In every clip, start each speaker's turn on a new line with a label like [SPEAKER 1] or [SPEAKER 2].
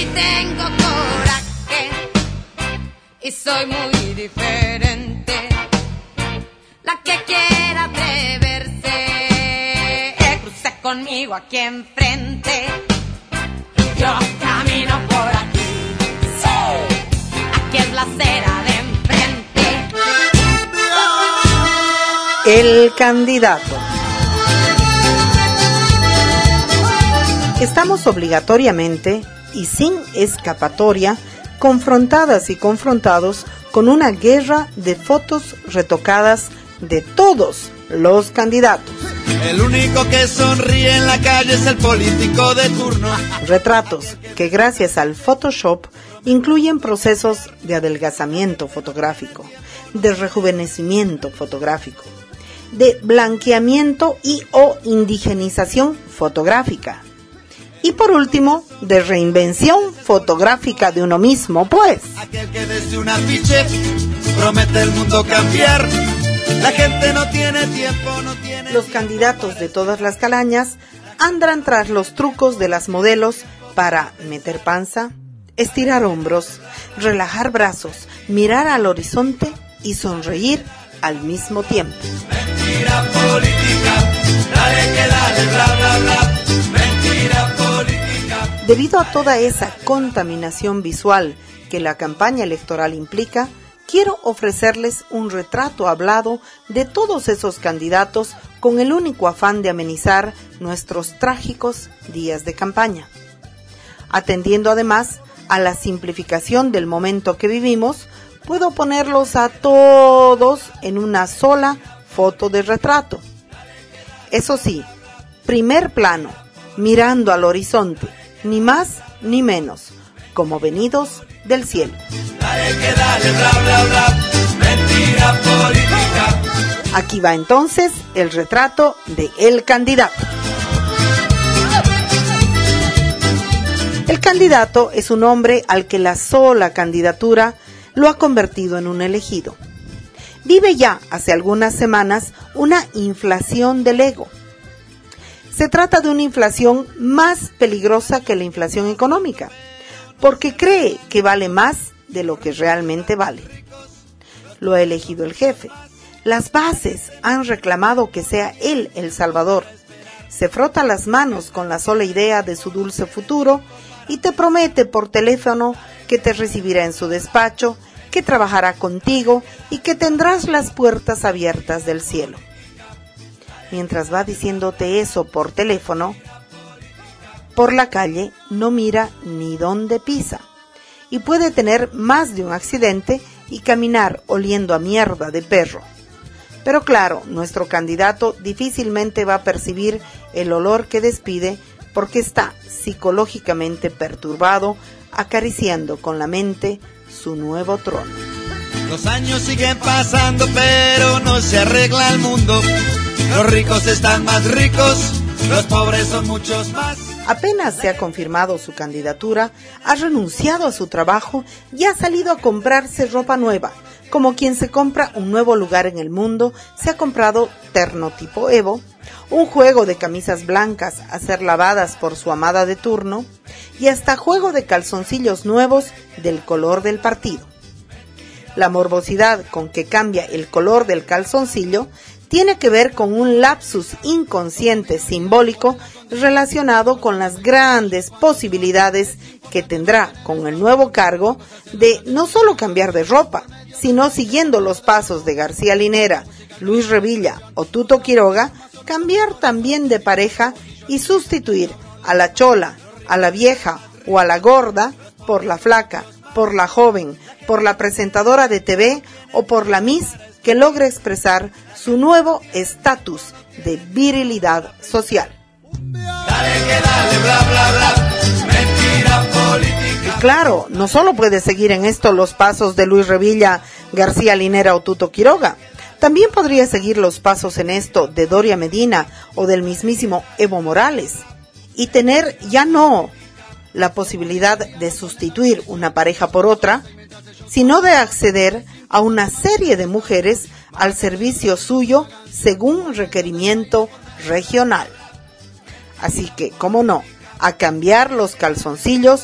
[SPEAKER 1] y tengo coraje y soy muy diferente. La que quiera atreverse, cruce conmigo aquí enfrente. Yo camino por aquí, sí. Aquí es la acera de enfrente.
[SPEAKER 2] El candidato. Estamos obligatoriamente y sin escapatoria confrontadas y confrontados con una guerra de fotos retocadas de todos los candidatos.
[SPEAKER 3] El único que sonríe en la calle es el político de turno.
[SPEAKER 2] Retratos que gracias al Photoshop incluyen procesos de adelgazamiento fotográfico, de rejuvenecimiento fotográfico, de blanqueamiento y o indigenización fotográfica. Y por último, de reinvención fotográfica de uno mismo, pues.
[SPEAKER 3] Aquel que desde un afiche promete el mundo cambiar. La gente no tiene tiempo, no tiene...
[SPEAKER 2] Los candidatos de todas las calañas andan tras los trucos de las modelos para meter panza, estirar hombros, relajar brazos, mirar al horizonte y sonreír al mismo tiempo.
[SPEAKER 3] Mentira política, dale que dale, bla, bla, bla. Mentira política.
[SPEAKER 2] Debido a toda esa contaminación visual que la campaña electoral implica, quiero ofrecerles un retrato hablado de todos esos candidatos con el único afán de amenizar nuestros trágicos días de campaña. Atendiendo además a la simplificación del momento que vivimos, puedo ponerlos a todos en una sola foto de retrato. Eso sí, primer plano, mirando al horizonte, ni más ni menos, como venidos del cielo.
[SPEAKER 3] Dale que dale, bla, bla, bla. Mentira política.
[SPEAKER 2] Aquí va entonces el retrato de el candidato. El candidato es un hombre al que la sola candidatura lo ha convertido en un elegido. Vive ya hace algunas semanas una inflación del ego. Se trata de una inflación más peligrosa que la inflación económica, porque cree que vale más de lo que realmente vale. Lo ha elegido el jefe. Las bases han reclamado que sea él el salvador. Se frota las manos con la sola idea de su dulce futuro y te promete por teléfono que te recibirá en su despacho, que trabajará contigo y que tendrás las puertas abiertas del cielo. Mientras va diciéndote eso por teléfono, por la calle no mira ni dónde pisa y puede tener más de un accidente y caminar oliendo a mierda de perro. Pero claro, nuestro candidato difícilmente va a percibir el olor que despide porque está psicológicamente perturbado, acariciando con la mente su nuevo trono.
[SPEAKER 3] Los años siguen pasando, pero no se arregla el mundo. Los ricos están más ricos, los pobres son muchos más.
[SPEAKER 2] Apenas se ha confirmado su candidatura, ha renunciado a su trabajo y ha salido a comprarse ropa nueva. Como quien se compra un nuevo lugar en el mundo, se ha comprado terno tipo Evo, un juego de camisas blancas a ser lavadas por su amada de turno y hasta juego de calzoncillos nuevos del color del partido. La morbosidad con que cambia el color del calzoncillo tiene que ver con un lapsus inconsciente simbólico relacionado con las grandes posibilidades que tendrá con el nuevo cargo de no solo cambiar de ropa, sino siguiendo los pasos de García Linera, Luis Revilla o Tuto Quiroga, cambiar también de pareja y sustituir a la chola, a la vieja o a la gorda por la flaca, por la joven, por la presentadora de TV o por la Miss que logra expresar su nuevo estatus de virilidad social.
[SPEAKER 3] Dale que dale, bla, bla, bla. Mentira política.
[SPEAKER 2] Y claro, no solo puede seguir en esto los pasos de Luis Revilla, García Linera o Tuto Quiroga, también podría seguir los pasos en esto de Doria Medina o del mismísimo Evo Morales y tener ya no la posibilidad de sustituir una pareja por otra, sino de acceder a una serie de mujeres al servicio suyo según requerimiento regional. Así que, cómo no, a cambiar los calzoncillos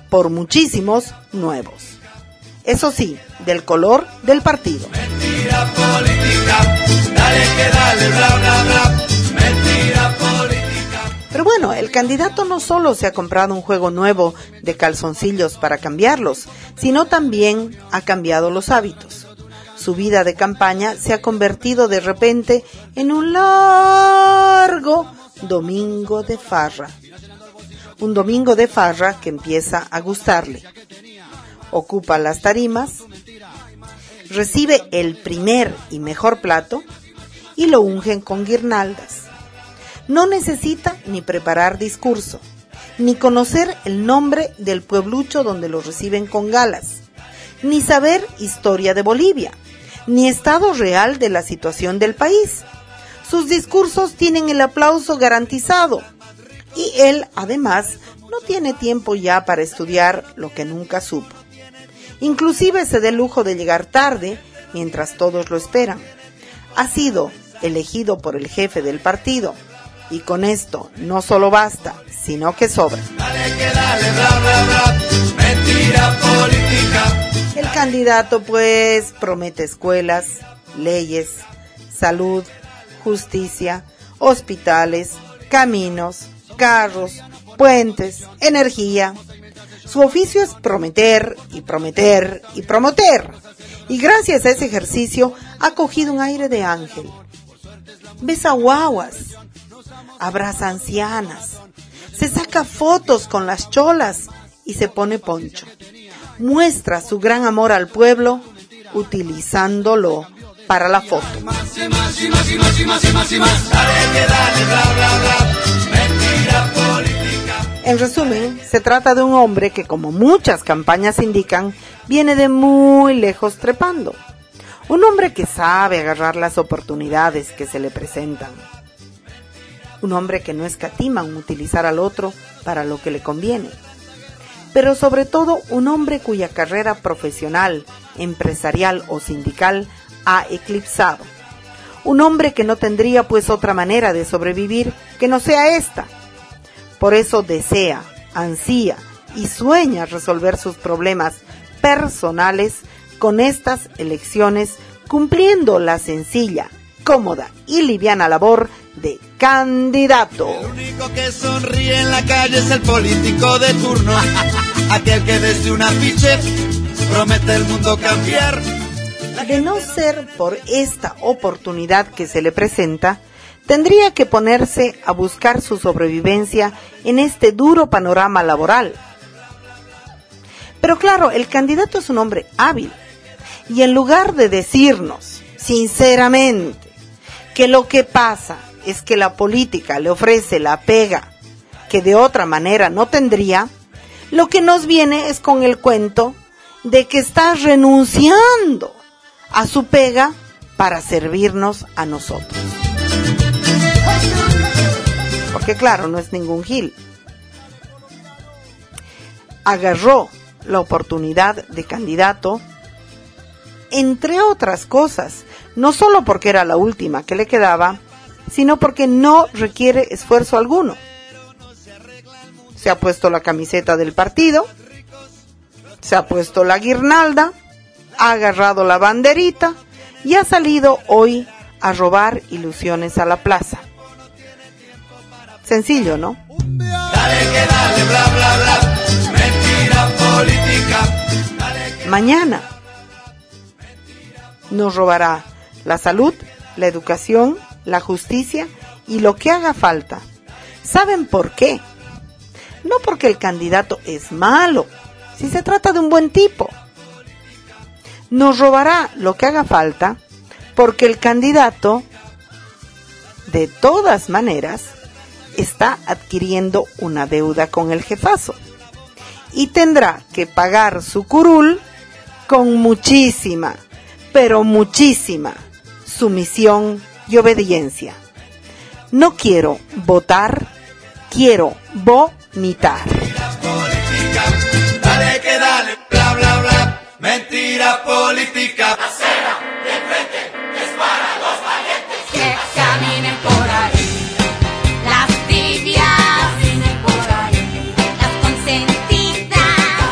[SPEAKER 2] por muchísimos nuevos. Eso sí, del color del partido.
[SPEAKER 3] Mentira política, dale que dale, bla bla bla. Mentira política.
[SPEAKER 2] Pero bueno, el candidato no solo se ha comprado un juego nuevo de calzoncillos para cambiarlos, sino también ha cambiado los hábitos. Su vida de campaña se ha convertido de repente en un largo domingo de farra. Un domingo de farra que empieza a gustarle. Ocupa las tarimas, recibe el primer y mejor plato y lo ungen con guirnaldas. No necesita ni preparar discurso, ni conocer el nombre del pueblucho donde lo reciben con galas, ni saber historia de Bolivia, ni estado real de la situación del país. Sus discursos tienen el aplauso garantizado y él, además, no tiene tiempo ya para estudiar lo que nunca supo. Inclusive se da el lujo de llegar tarde mientras todos lo esperan. Ha sido elegido por el jefe del partido y con esto no solo basta, sino que sobra.
[SPEAKER 3] Dale que dale, bla bla bla. Mentira política.
[SPEAKER 2] El candidato pues promete escuelas, leyes, salud, justicia, hospitales, caminos, carros, puentes, energía. Su oficio es prometer y prometer y prometer. Y gracias a ese ejercicio ha cogido un aire de ángel. Besa guaguas, abraza ancianas, se saca fotos con las cholas y se pone poncho. Muestra su gran amor al pueblo utilizándolo para la foto. En resumen, se trata de un hombre que, como muchas campañas indican, viene de muy lejos trepando. Un hombre que sabe agarrar las oportunidades que se le presentan. Un hombre que no escatima en utilizar al otro para lo que le conviene. Pero sobre todo, un hombre cuya carrera profesional, empresarial o sindical ha eclipsado. Un hombre que no tendría pues otra manera de sobrevivir que no sea esta. Por eso desea, ansía y sueña resolver sus problemas personales con estas elecciones, cumpliendo la sencilla, cómoda y liviana labor de candidato.
[SPEAKER 3] El único que sonríe en la calle es el político de turno. Aquel que desde un afiche promete el mundo cambiar.
[SPEAKER 2] De no ser por esta oportunidad que se le presenta, tendría que ponerse a buscar su sobrevivencia en este duro panorama laboral. Pero claro, el candidato es un hombre hábil, y en lugar de decirnos, sinceramente, que lo que pasa es que la política le ofrece la pega que de otra manera no tendría, lo que nos viene es con el cuento de que está renunciando a su pega para servirnos a nosotros. Porque claro, no es ningún gil. Agarró la oportunidad de candidato, entre otras cosas, no solo porque era la última que le quedaba, sino porque no requiere esfuerzo alguno. Se ha puesto la camiseta del partido, se ha puesto la guirnalda, ha agarrado la banderita y ha salido hoy a robar ilusiones a la plaza. Sencillo, ¿no?
[SPEAKER 3] Dale que dale, bla bla bla. Mentira política.
[SPEAKER 2] Mañana nos robará la salud, la educación, la justicia y lo que haga falta. ¿Saben por qué? No porque el candidato es malo, si se trata de un buen tipo. Nos robará lo que haga falta porque el candidato, de todas maneras, está adquiriendo una deuda con el jefazo y tendrá que pagar su curul con muchísima, pero muchísima sumisión y obediencia. No quiero votar, quiero vomitar.
[SPEAKER 3] Dale que dale, bla bla bla. Mentira política.
[SPEAKER 1] Acera de frente es para los valientes que caminen por ahí. Las tibias caminen por ahí. Las consentidas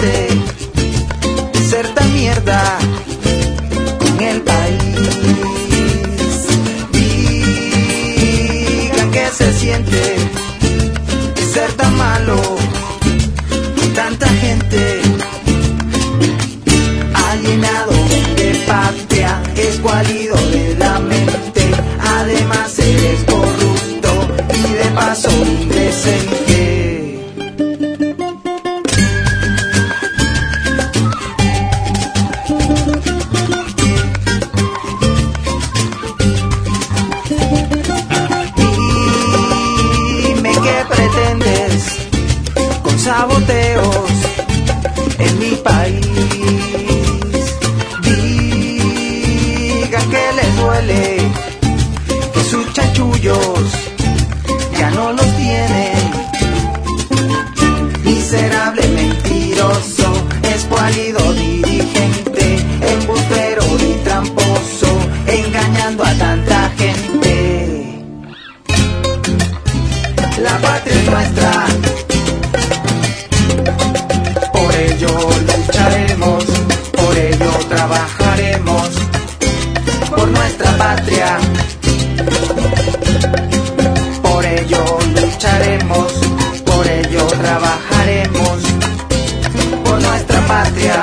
[SPEAKER 3] siente ser tan mierda con el país? Digan que se siente ser tan malo con tanta gente. Alienado de patria, escuálido de la mente, además eres corrupto y de paso indecente. Dime qué pretendes con saboteos en mi país. Digan que les duele que sus chanchullos ya no los tienen. Miserable, mentiroso, escuálido, dirigente, embustero y tramposo, engañando a tanta gente. La patria es nuestra, por ello lucharemos, por ello trabajaremos, por nuestra patria. Por ello lucharemos, por ello trabajaremos, por nuestra patria.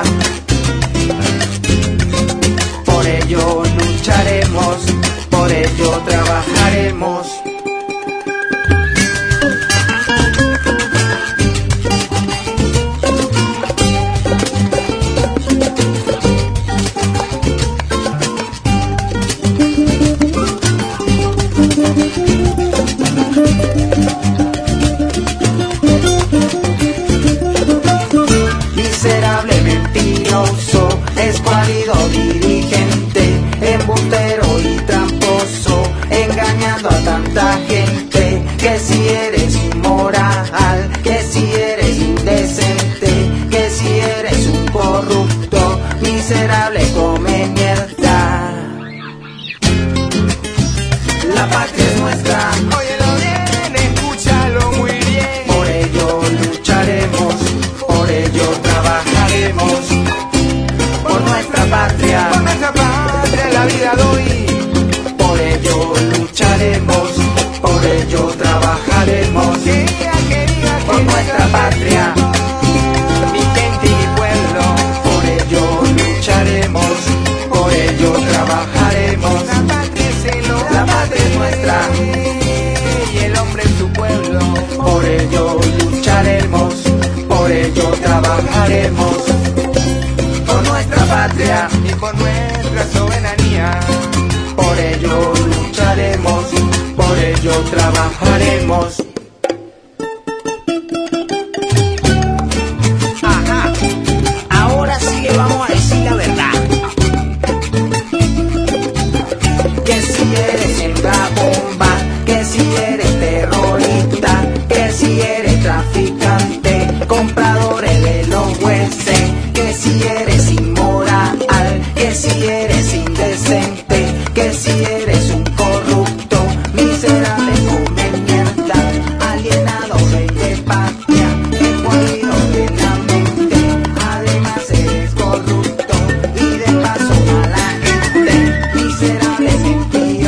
[SPEAKER 3] Por ello lucharemos, por ello trabajaremos. Miserable, mentiroso, escuálido, dirigente, embustero y tramposo, engañando a tanta gente. Que si eres inmoral, que si eres indecente, que si eres un corrupto, miserable, come mierda. La patria es nuestra,
[SPEAKER 4] Óyelo bien, escúchalo muy bien.
[SPEAKER 3] por ello lucharemos, por ello trabajaremos, por nuestra patria.
[SPEAKER 4] Por nuestra patria la vida doy.
[SPEAKER 3] Por ello lucharemos, por ello trabajaremos, por nuestra patria.
[SPEAKER 4] Mi gente y mi pueblo.
[SPEAKER 3] Por ello lucharemos, por ello trabajaremos.
[SPEAKER 4] La patria
[SPEAKER 3] La patria es nuestra,
[SPEAKER 4] y el hombre es su pueblo.
[SPEAKER 3] por ello lucharemos, por ello trabajaremos, por nuestra patria.
[SPEAKER 4] Y por nuestra soberanía.
[SPEAKER 3] Por ello lucharemos, por ello trabajaremos.
[SPEAKER 5] Ajá, ahora sí le vamos a decir la verdad.
[SPEAKER 3] Que si eres hembra bomba, que si eres terrorista, que si eres traficante, compradores de los jueces, que si eres inmoral, que si eres indecente, que si eres un corrupto, miserable, come mierda, alienado, rey de patria, escuálido de la mente, además eres corrupto y de paso mala gente, miserable, mentiroso.